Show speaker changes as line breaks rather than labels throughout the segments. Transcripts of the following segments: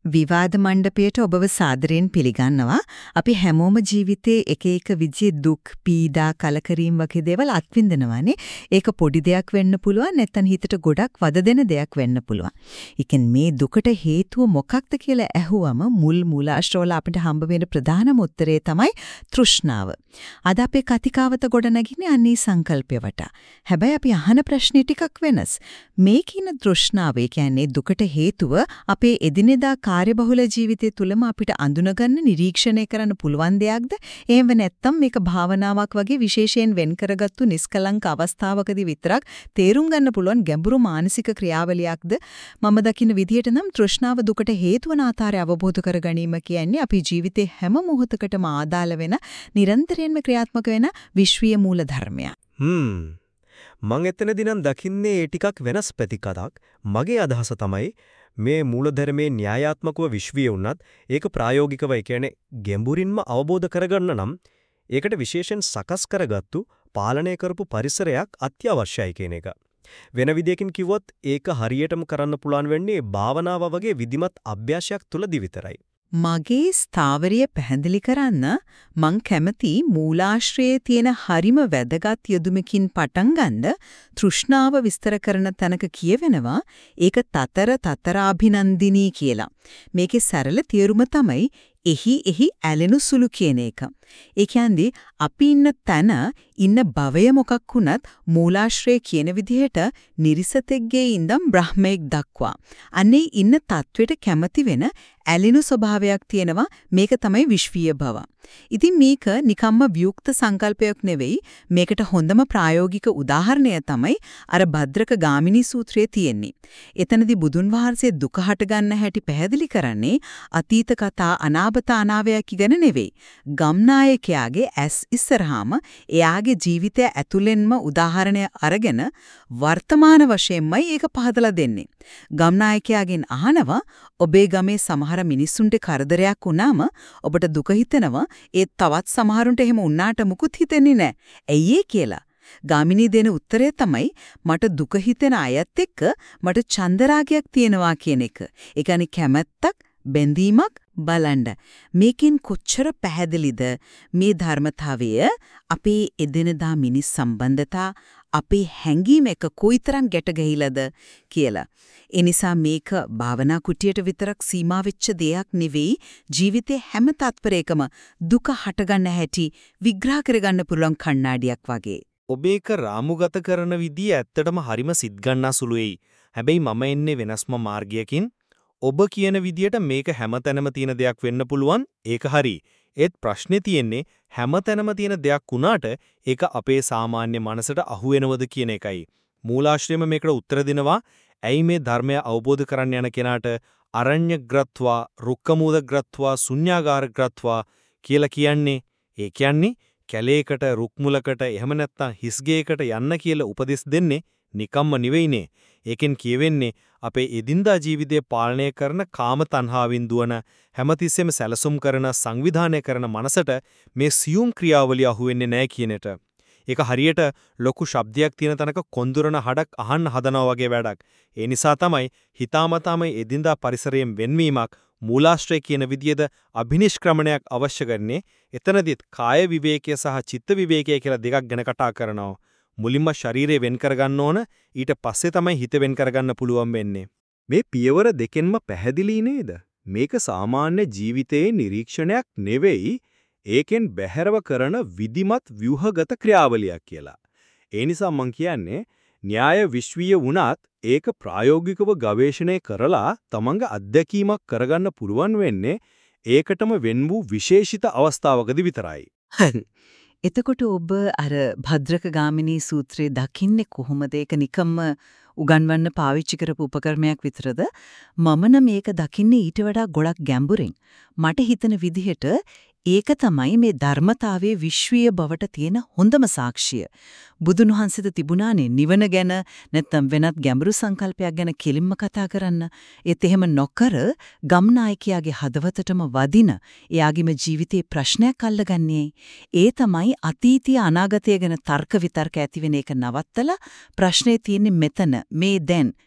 විවාද මණ්ඩපයට ඔබව සාදරයෙන් පිළිගන්නවා. අපි හැමෝම ජීවිතේ එක එක විදිහේ දුක්, පීඩා, කලකිරීම වගේ දේවල් අත්විඳිනවානේ. ඒක පොඩි දෙයක් වෙන්න පුළුවන්, නැත්නම් හිතට ගොඩක් වද දෙන දෙයක් වෙන්න පුළුවන්. ඉතින් මේ දුකට හේතුව මොකක්ද කියලා ඇහුවම මුල් මූලාශ්‍රවල අපිට හම්බ වෙන ප්‍රධානම උත්තරේ තමයි තෘෂ්ණාව. අද අපේ කතිකාවත ගොඩ නැගින්නේ අන්නේ සංකල්පය වටා. හැබැයි අපි අහන ප්‍රශ්නේ ටිකක් වෙනස්. මේ කියන තෘෂ්ණාව කියන්නේ දුකට හේතුව අපේ එදිනෙදා කාර්යබහුල ජීවිතය තුළම අපිට අඳුනගන්න නිරීක්ෂණය කරන්න පුළුවන් දෙයක්ද? එහෙම නැත්නම් මේක භාවනාවක් වගේ විශේෂයෙන් වෙන් කරගත්තු නිස්කලංක අවස්ථාවකදී විතරක් තේරුම් ගන්න පුළුවන් ගැඹුරු මානසික ක්‍රියාවලියක්ද? මම දකින්න විදිහට නම් තෘෂ්ණාව දුකට හේතු වන ආකාරය අවබෝධ කර ගැනීම කියන්නේ අපි ජීවිතේ හැම මොහොතකටම ආදාළ වෙන නිරන්තරයෙන්ම ක්‍රියාත්මක වෙන විශ්වීය මූල ධර්මයක්.
මං එතනදී නම් දකින්නේ ඒ ටිකක් වෙනස් පැතිකඩක්. මගේ අදහස තමයි මේ මූලධර්මයේ න්‍යායාත්මකව විශ්වීය වුණත් ඒක ප්‍රායෝගිකව කියන්නේ ගැඹුරින්ම අවබෝධ කරගන්න නම් ඒකට විශේෂයෙන් සකස් කරගත්තු පාලනය කරපු පරිසරයක් අත්‍යවශ්‍යයි කියන එක. වෙන විදියකින් කිව්වොත් ඒක හරියටම කරන්න පුළුවන් වෙන්නේ භාවනාව වගේ විධිමත් අභ්‍යාසයක් තුලදී විතරයි.
මගේ ස්ථාවරය පැහැදිලි කරන්න මං කැමති මූලාශ්‍රයේ තියෙන හරිම වැදගත් යෙදුමකින් පටන් ගන්න තෘෂ්ණාව විස්තර කරන තැනක කියවෙනවා ඒක තතරාභිනන්දිනී කියලා. මේකේ සරල තේරුම තමයි එහි ඇලෙනු සුළු කියන එක. ඒ කියන්නේ අපි ඉන්න තැන ඉන්න භවය මොකක් වුණත් මූලාශ්‍රයේ කියන විදිහට නිරිසතෙක්ගේ ඉඳන් බ්‍රහ්මෙක් දක්වා අනේ ඉන්න තත්වෙට කැමති වෙන ඇලෙනු ස්වභාවයක් තියෙනවා. මේක තමයි විශ්වීය භව. ඉතින් මේක නිකම්ම වියුක්ත සංකල්පයක් නෙවෙයි. මේකට හොඳම ප්‍රායෝගික උදාහරණය තමයි අර භද්‍රක ගාමිනී සූත්‍රයේ තියෙන්නේ. එතනදී බුදුන් වහන්සේ දුක හට ගන්න හැටි පැහැදිලි කරන්නේ අතීත කතා අනාගත අනාවයක් ඉගෙන නෙවෙයි. ගම්නායකයාගේ ඇස් ඉස්සරහාම එයාගේ ජීවිතය ඇතුළෙන්ම උදාහරණය අරගෙන වර්තමාන වශයෙන්මයි ඒක පහදලා දෙන්නේ. ගම්නායකයාගෙන් අහනවා ඔබේ ගමේ සමහර මිනිස්සුන්ට කරදරයක් වුණාම ඔබට දුක හිතෙනවා. ඒත් තවත් සමහරුන්ට එහෙම වුණාට මුකුත් හිතෙන්නේ නැහැ. ඇයි කියලා. ගාමිනී දෙන උත්තරය තමයි මට දුක හිතෙන අයත් එක්ක මට චන්දරාගයක් තියෙනවා කියන එක. ඒ කියන්නේ කැමැත්තක්, බැඳීමක් බලන්න. මේකෙන් කොච්චර පැහැදිලිද මේ ධර්මතාවය අපේ එදිනදා මිනිස් සම්බන්ධතා අපේ හැඟීම් එක කොයිතරම් ගැට ගහිලාද කියලා. ඒ නිසා මේක භාවනා කුටියට විතරක් සීමා වෙච්ච දෙයක් නෙවෙයි. ජීවිතේ හැම තත්පරයකම දුක හටගන්න හැටි විග්‍රහ කරගන්න පුළුවන් කණ්ණාඩියක් වගේ.
ඔබ ඒක රාමුගත කරන විදිය ඇත්තටම හරිම සිත් ගන්නා සුළුයි. හැබැයි මම එන්නේ වෙනස්ම මාර්ගයකින්. ඔබ කියන විදියට මේක හැමතැනම තියෙන දෙයක් වෙන්න පුළුවන්. ඒක හරි. ඒත් ප්‍රශ්නේ තියෙන්නේ හැමතැනම තියෙන දෙයක් වුණාට ඒක අපේ සාමාන්‍ය මනසට අහු වෙනවද කියන එකයි. මූලාශ්‍රයම මේකට උත්තර දෙනවා. ඇයි මේ ධර්මය අවබෝධ කරන්න යන කෙනාට අරඤ්‍යග්‍රත්වා, රුක්කමූලග්‍රත්වා, ශුන්‍යාගාරග්‍රත්වා කියලා කියන්නේ? ඒ කියන්නේ කැලේකට, රුක්මුලකට, එහෙම නැත්නම් හිස්ගේකට යන්න කියලා උපදෙස් දෙන්නේ නිකම්ම නෙවෙයිනේ. ඒකෙන් කියවෙන්නේ අපේ එදිනදා ජීවිතය පාලනය කරන කාම තණ්හාවෙන් දුවන හැමතිස්සෙම සැලසුම් කරන සංවිධානය කරන මනසට මේ සියුම් ක්‍රියාවලිය අහුවෙන්නේ නැහැ කියන එක. ඒක හරියට ලොකු ශබ්දයක් තියෙන තැනක කොන්දුරන හඩක් අහන්න හදනවා වගේ වැඩක්. ඒ නිසා තමයි හිතාමතාම එදිනදා පරිසරයෙන් වෙන්වීමක් මූලාශ්‍රය කියන විදියද අභිනිෂ්ක්‍රමණයක් අවශ්‍ය කරන්නේ. එතනදිත් කාය විවේකය සහ චිත්ත විවේකය කියලා දෙකක් ගැන කතා කරනවා. මුලින්ම ශරීරය වෙන් කරගන්න ඕන, ඊට පස්සේ තමයි හිත වෙන් කරගන්න පුළුවන් වෙන්නේ. මේ පියවර දෙකෙන්ම පැහැදිලි නේද? මේක සාමාන්‍ය ජීවිතයේ නිරීක්ෂණයක් නෙවෙයි, ඒකෙන් බැහැරව කරන විධිමත් ව්‍යුහගත ක්‍රියාවලියක් කියලා. ඒ නිසා මම කියන්නේ න්‍යාය විශ්වීය වුණත් ඒක ප්‍රායෝගිකව ගවේෂණය කරලා තමන්ගේ අත්දැකීමක් කරගන්න පුළුවන් වෙන්නේ ඒකටම වෙන් වූ විශේෂිත අවස්ථාවකදී විතරයි.
එතකොට ඔබ අර භද්‍රක ගාමිනී සූත්‍රයේ දකින්නේ කොහොමද? ඒක නිකම්ම උගන්වන්න පාවිච්චි කරපු උපකරණයක් විතරද? මම නම් මේක දකින්නේ ඊට වඩා ගොඩක් ගැඹුරින්. මට හිතන විදිහට ඒක තමයි මේ ධර්මතාවයේ විශ්වීය බවට තියෙන හොඳම සාක්ෂිය. බුදුන් වහන්සේට තිබුණානේ නිවන ගැන නැත්නම් වෙනත් ගැඹුරු සංකල්පයක් ගැන කෙලින්ම කතා කරන්න. ඒත් එහෙම නොකර ගම්නායකයාගේ හදවතටම වදින එයාගේම ජීවිතේ ප්‍රශ්නයක් අල්ලගන්නේ. ඒ තමයි අතීතය අනාගතය ගැන තර්ක විතර්ක ඇති වෙන එක නවත්තලා ප්‍රශ්නේ තියෙන්නේ මෙතන මේ දැන්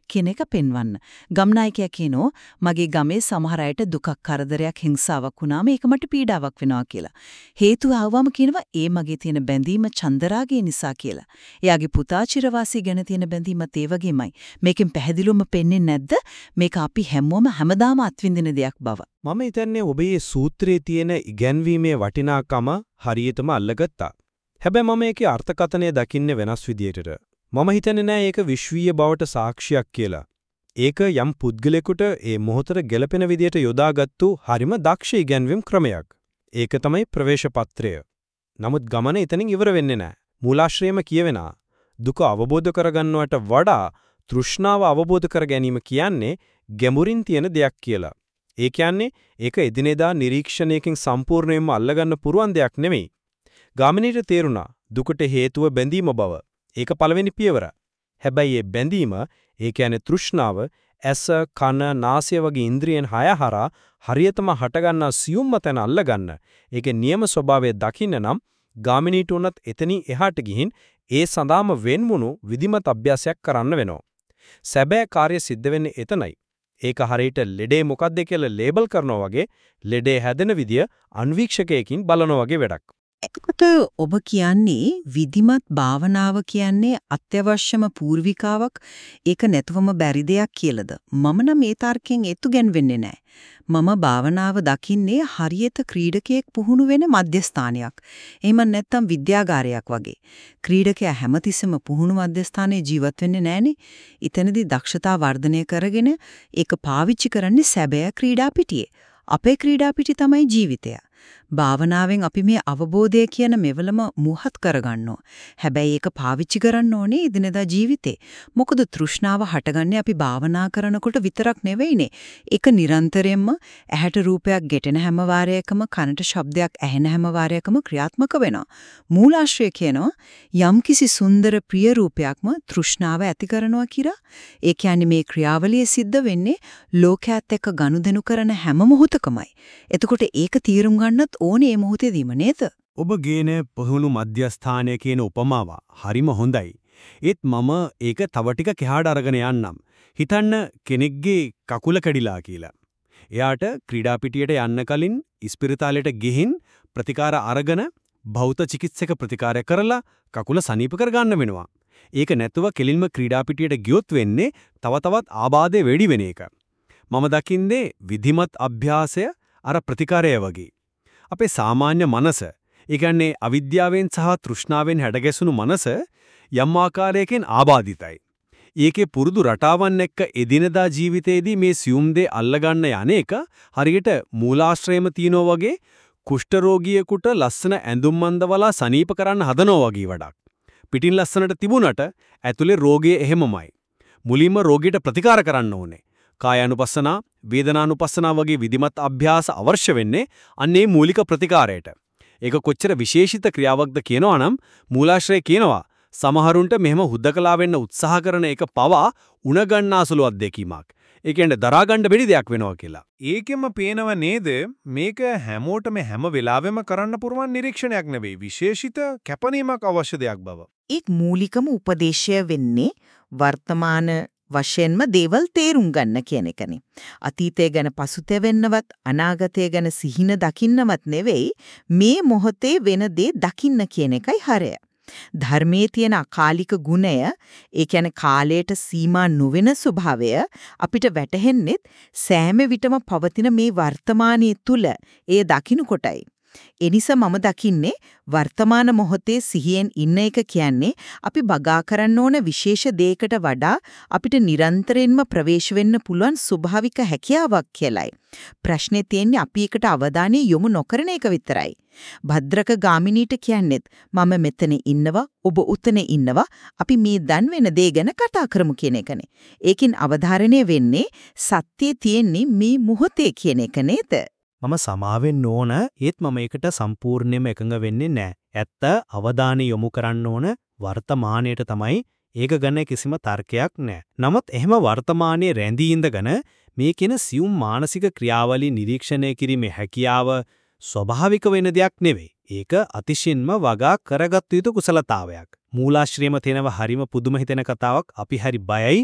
කියන එක පෙන්වන්න. ගම්නායකයා කියනෝ මගේ ගමේ සමහර අයට දුකක් කරදරයක් හිංසාවක් වුණාම ඒක මට පීඩාවක් වෙනවා කියලා. හේතුව ආවම කියනවා ඒ මගේ තියෙන බැඳීම චන්දරාගය නිසා කියලා. එයාගේ පුතා චිරවාසී ගැන තියෙන බැඳීමත් ඒ වගේමයි. මේකෙන් පැහැදිලිවම පෙන්නේ නැද්ද මේක අපි හැමදාම අත්විඳින දෙයක් බව.
මම හිතන්නේ ඔබේ සූත්‍රයේ තියෙන ඉගැන්වීමේ වටිනාකම හරියටම අල්ලගත්තා. හැබැයි මම ඒකේ අර්ථකථනය දකින්නේ වෙනස් විදියකට. මම හිතන්නේ නෑ ඒක විශ්වීය බවට සාක්ෂියක් කියලා. ඒක යම් පුද්ගලයෙකුට ඒ මොහොතට ගැළපෙන විදියට යොදාගත්තු හරිම දක්ෂ ඉගැන්වීම් ක්‍රමයක්. ඒක තමයි ප්‍රවේශ පත්‍රය. නමුත් ගමන එතනින් ඉවර වෙන්නේ නෑ. මූලාශ්‍රයේම කියවෙනා දුක අවබෝධ කරගන්නවට වඩා තෘෂ්ණාව අවබෝධ කර ගැනීම කියන්නේ ගැඹුරින් තියෙන දෙයක් කියලා. ඒ කියන්නේ ඒක එදිනෙදා නිරීක්ෂණයකින් සම්පූර්ණයෙන්ම අල්ලගන්න පුරුවන් දෙයක් නෙමෙයි. ගාමිණීට තේරුණා දුකට හේතුව බැඳීම බව. ඒක පළවෙනි පියවර. හැබැයි මේ බැඳීම, ඒ කියන්නේ තෘෂ්ණාව, ඇස, කන, නාසය වගේ ඉන්ද්‍රියන් හය හරහා හරියටම හටගන්නා සියුම්ම තැන අල්ලගන්න. ඒකේ නියම ස්වභාවය දකින්න නම් ගාමිණීට උනත් එතනින් එහාට ගිහින් ඒ සඳාම වෙන්මුණු විධිමත් අභ්‍යාසයක් කරන්න වෙනවා. සැබෑ කාර්ය සිද්ධ වෙන්නේ එතනයි. ඒක හරියට ලෙඩේ මොකක්ද කියලා ලේබල් කරනවා වගේ ලෙඩේ හැදෙන විදිය අන්වීක්ෂකයකින් බලනවා වගේ වැඩක්.
එතකොට ඔබ කියන්නේ විධිමත් භාවනාව කියන්නේ අත්‍යවශ්‍යම පූර්විකාවක් ඒක නැතුවම බැරි දෙයක් කියලාද? මම නම් මේ තර්කයෙන් ඒතු ගැන්වෙන්නේ නැහැ. මම භාවනාව දකින්නේ හරියට ක්‍රීඩකයෙක් පුහුණු වෙන මධ්‍යස්ථානයක්. එහෙම නැත්නම් විද්‍යාගාරයක් වගේ. ක්‍රීඩකයා හැමතිස්සෙම පුහුණු මධ්‍යස්ථානයේ ජීවත් වෙන්නේ නැහනේ. ඊතනදී දක්ෂතා වර්ධනය කරගෙන ඒක පාවිච්චි කරන්නේ සැබෑ ක්‍රීඩා පිටියේ. අපේ ක්‍රීඩා පිටි තමයි ජීවිතය. භාවනාවෙන් අපි මේ අවබෝධය කියන මෙවලම මුහත් කරගන්නවා. හැබැයි ඒක පාවිච්චි කරන්න ඕනේ එදිනෙදා ජීවිතේ. මොකද තෘෂ්ණාව හටගන්නේ අපි භාවනා කරනකොට විතරක් නෙවෙයිනේ. ඒක නිරන්තරයෙන්ම ඇහැට රූපයක් ගෙටෙන හැම වාරයකම කනට ශබ්දයක් ඇහෙන හැම වාරයකම ක්‍රියාත්මක වෙනවා. මූලාශ්‍රය කියනවා යම්කිසි සුන්දර ප්‍රිය රූපයක්ම තෘෂ්ණාව ඇති කරනවා කියලා. ඒ කියන්නේ මේ ක්‍රියාවලිය සිද්ධ වෙන්නේ ලෝකයේත් එක්ක ගනුදෙනු කරන හැම මොහොතකමයි. එතකොට ඒක තීරුම් ගන්නත් ඕනේ මේ මොහොතේදීම නේද?
ඔබ ගේන පුහුණු මධ්‍යස්ථානය කියන උපමාව හරිම හොඳයි. ඒත් මම ඒක තව ටික කෙහාට අරගෙන යන්නම්. හිතන්න කෙනෙක්ගේ කකුල කැඩිලා කියලා. එයාට ක්‍රීඩා පිටියට යන්න කලින් ඉස්පිරිතාලෙට ගිහින් ප්‍රතිකාර අරගෙන භෞත චිකිත්සක ප්‍රතිකාරය කරලා කකුල සනීප කර ගන්න වෙනවා. ඒක නැතුව කෙලින්ම ක්‍රීඩා පිටියට ගියොත් වෙන්නේ තව තවත් ආබාධය වැඩි වෙන එක. මම දකින්නේ විධිමත් අභ්‍යාසය අර ප්‍රතිකාරය වගේ. අපේ සාමාන්‍ය මනස, ඒ කියන්නේ අවිද්‍යාවෙන් සහ තෘෂ්ණාවෙන් හැඩගැසුණු මනස යම් ආකාරයකින් ආබාධිතයි. ඒකේ පුරුදු රටාවන් එක්ක එදිනදා ජීවිතයේදී මේ සියුම් දේ අල්ලගන්න යන්නේක හරියට මූලාශ්‍රයම තියනෝ වගේ කුෂ්ඨ රෝගියෙකුට ලස්සන ඇඳුම් මන්දවලා සනීප කරන්න හදනෝ වගේ වැඩක්. පිටින් ලස්සනට තිබුණට ඇතුලේ රෝගය එහෙමමයි. මුලින්ම රෝගීට ප්‍රතිකාර කරන්න ඕනේ. කායානුපස්සනා, වේදනානුපස්සනා වගේ විධිමත් අභ්‍යාස අවශ්‍ය වෙන්නේ අන්නේ මූලික ප්‍රතිකාරයට. ඒක කොච්චර විශේෂිත ක්‍රියාවක්ද කියනවා නම් මූලාශ්‍රය කියනවා සමහරුන්ට මෙහෙම හුදකලා වෙන්න උත්සාහ කරන එක පවා උණ ගන්නාසුළු අත්දැකීමක්. ඒ කියන්නේ දරා ගන්න බැරි දෙයක් වෙනවා කියලා.
ඒකෙම පේනව නේද මේක හැමෝටම හැම වෙලාවෙම කරන්න පුරුවන් නිරීක්ෂණයක් නෙවෙයි විශේෂිත කැපවීමක් අවශ්‍ය දෙයක් බව.
ඒ මූලිකම උපදේශය වෙන්නේ වර්තමාන වශයෙන්ම දේවල් තේරුම් ගන්න කියන එකනේ. අතීතය ගැන පසුතැවෙන්නවත් අනාගතය ගැන සිහින දකින්නවත් නෙවෙයි මේ මොහොතේ වෙන දේ දකින්න කියන එකයි හරය. ධර්මයේ තියෙන අකාලික ගුණය, ඒ කියන්නේ කාලයට සීමා නොවන ස්වභාවය අපිට වැටහෙන්නේ සෑම විටම පවතින මේ වර්තමානයේ තුල ඒ දකින්න කොටයි. එනිසා මම දකින්නේ වර්තමාන මොහොතේ සිහියෙන් ඉන්න එක කියන්නේ අපි බගා කරන්න ඕන විශේෂ දෙයකට වඩා අපිට නිරන්තරයෙන්ම ප්‍රවේශ වෙන්න පුළුවන් ස්වභාවික හැකියාවක් කියලයි. ප්‍රශ්නේ තියෙන්නේ අපි එකට අවධානය යොමු නොකරන එක විතරයි. භද්‍රක ගාමිණීට කියන්නේත් මම මෙතන ඉන්නවා, ඔබ උතන ඉන්නවා, අපි මේ දන් වෙන දේ ගැන කතා කරමු කියන එකනේ. ඒකින් අවධාරණය වෙන්නේ සත්‍යයේ තියෙන්නේ මේ මොහොතේ කියන එක නේද?
මම සමාවෙන්න ඕන ඒත් මම ඒකට සම්පූර්ණයෙන්ම එකඟ වෙන්නේ නැහැ. ඇත්ත අවධානය යොමු කරන්න ඕන වර්තමානයට තමයි. ඒක ගැන කිසිම තර්කයක් නැහැ. නමුත් එහෙම වර්තමානයේ රැඳී ඉඳගෙන මේ කියන සියුම් මානසික ක්‍රියාවලිය නිරීක්ෂණය කිරීමේ හැකියාව ස්වභාවික වෙන දෙයක් නෙවෙයි. ඒක අතිශයින්ම වගා කරගත් යුතු කුසලතාවයක්. මූලාශ්‍රයේම තියෙනව හරිම පුදුම හිතෙන කතාවක්. අපි හරි බයයි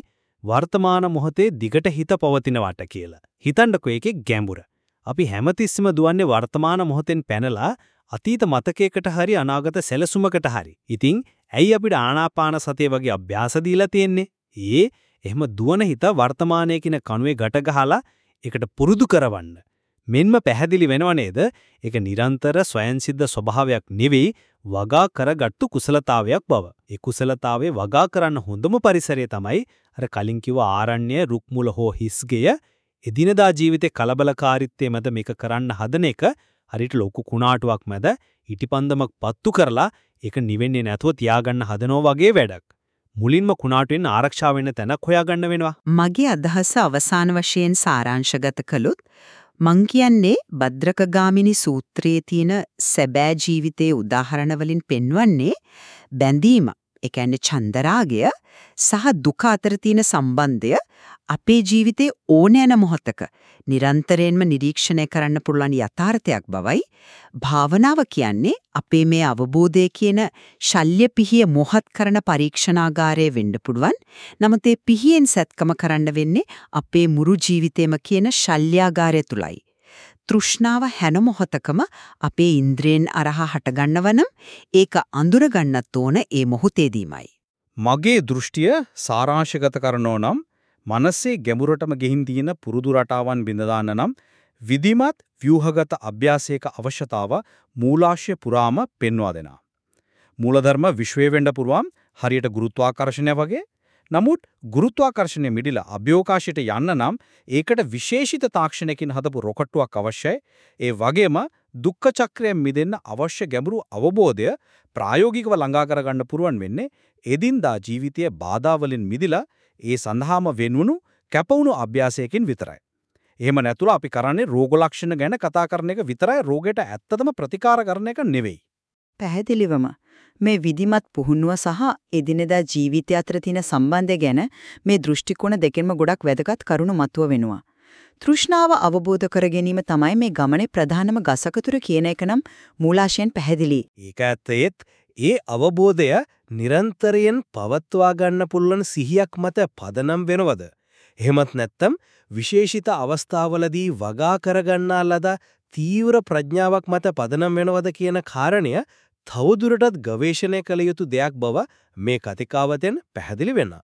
වර්තමාන මොහොතේ දිගට හිත පවතිනවට කියලා. හිතන්නකෝ ඒකේ ගැඹුර. අපි හැමතිස්සෙම දුවන්නේ වර්තමාන මොහොතෙන් පැනලා අතීත මතකයකට හරි අනාගත සැලසුමකට හරි. ඉතින් ඇයි අපිට ආනාපාන සතිය වගේ අභ්‍යාස දීලා තියෙන්නේ? එහෙම දුවන හිත වර්තමානයේ කින කණුවේ ගැට ගහලා ඒකට පුරුදු කරවන්න. මෙන්ම පැහැදිලි වෙනව නේද? ඒක නිරන්තර ස්වයන්සිද්ධ ස්වභාවයක් නෙවෙයි වගා කරගත්තු කුසලතාවයක් බව. ඒ කුසලතාවේ වගා කරන්න හොඳම පරිසරය තමයි අර කලින් කිව්ව ආරණ්‍ය රුක්මුල හෝ හිස්ගෙය. එදිනදා ජීවිතේ කලබලකාරීත්වයේ මැද මේක කරන්න හදන එක හරියට ලොකු කුණාටුවක් මැද ඉටිපන්දමක් පත්තු කරලා ඒක නිවෙන්නේ නැතුව තියාගන්න හදනවා වගේ වැඩක්. මුලින්ම කුණාටුවෙන් ආරක්ෂා වෙන්න තැනක් හොයාගන්න වෙනවා.
මගේ අදහස අවසාන වශයෙන් සාරාංශගත කළොත් මං කියන්නේ භද්‍රකගාමිනී සූත්‍රයේ තියෙන සැබෑ ජීවිතයේ උදාහරණ වලින් පෙන්වන්නේ බැඳීම, ඒ කියන්නේ චන්දරාගය සහ දුක අතර තියෙන සම්බන්ධය අපේ ජීවිතේ ඕනෑම මොහොතක නිරන්තරයෙන්ම නිරීක්ෂණය කරන්න පුළුවන් යථාර්ථයක් බවයි. භාවනාව කියන්නේ අපේ මේ අවබෝධය කියන ශල්‍ය පිහිය මොහත් කරන පරීක්ෂණාගාරයේ වෙන්න පුළුවන්. නමුත් ඒ පිහියෙන් සැත්කම කරන්න වෙන්නේ අපේ මුරු ජීවිතේම කියන ශල්‍යාගාරය තුලයි. තෘෂ්ණාව හැම මොහොතකම අපේ ඉන්ද්‍රියෙන් අරහා හටගන්නවනම් ඒක අඳුර ගන්නත් ඕන ඒ මොහොතේදීමයි.
මගේ දෘෂ්ටිය සාරාංශගත කරනෝ නම් මනසේ ගැඹුරටම ගෙහින් තියෙන පුරුදු රටාවන් බිඳ දාන්න නම් විධිමත් ව්‍යුහගත අභ්‍යාසයක අවශ්‍යතාව මූලාශ්‍ය පුරාම පෙන්වා දෙනවා. මූලධර්ම විශ්වයේ වෙන්න පුරුවම් හරියට ගුරුත්වාකර්ෂණය වගේ. නමුත් ගුරුත්වාකර්ෂණය මිදිලා අභ්‍යෝකාශයට යන්න නම් ඒකට විශේෂිත තාක්ෂණයකින් හදපු රොකට්ටුවක් අවශ්‍යයි. ඒ වගේම දුක්ඛ චක්‍රයෙන් මිදෙන්න අවශ්‍ය ගැඹුරු අවබෝධය ප්‍රායෝගිකව ළඟා කරගන්න පුරුවන් වෙන්නේ එදින්දා ජීවිතයේ බාධා වලින් මිදිලා ඒ සඳහාම වෙන්වුණු කැපවුණු අභ්‍යාසයකින් විතරයි. එහෙම නැතුව අපි කරන්නේ රෝග ලක්ෂණ ගැන කතා කරන එක විතරයි, රෝගයට ඇත්තටම ප්‍රතිකාර කරන එක නෙවෙයි.
පැහැදිලිවම මේ විධිමත් පුහුණුව සහ එදිනෙදා ජීවිතය අතර තියෙන සම්බන්ධය ගැන මේ දෘෂ්ටි කෝණ දෙකෙන්ම ගොඩක් වැදගත් කරුණු මතුව වෙනවා. තෘෂ්ණාව අවබෝධ කර ගැනීම තමයි මේ ගමනේ ප්‍රධානම ගසකතුර කියන එක නම් මූලාශයෙන් පැහැදිලි.
ඒක ඇත්තේත් ඒ අවබෝධය නිරන්තරයෙන් පවත්වා ගන්න පුළුවන් සිහියක් මත පදනම් වෙනවද? එහෙමත් නැත්නම් විශේෂිත අවස්ථාවලදී වගා කරගන්නා ලද තීව්‍ර ප්‍රඥාවක් මත පදනම් වෙනවද කියන කාරණය තවදුරටත් ගවේෂණය කළ යුතු දෙයක් බව මේ කතිකාවතෙන් පැහැදිලි වෙනවා.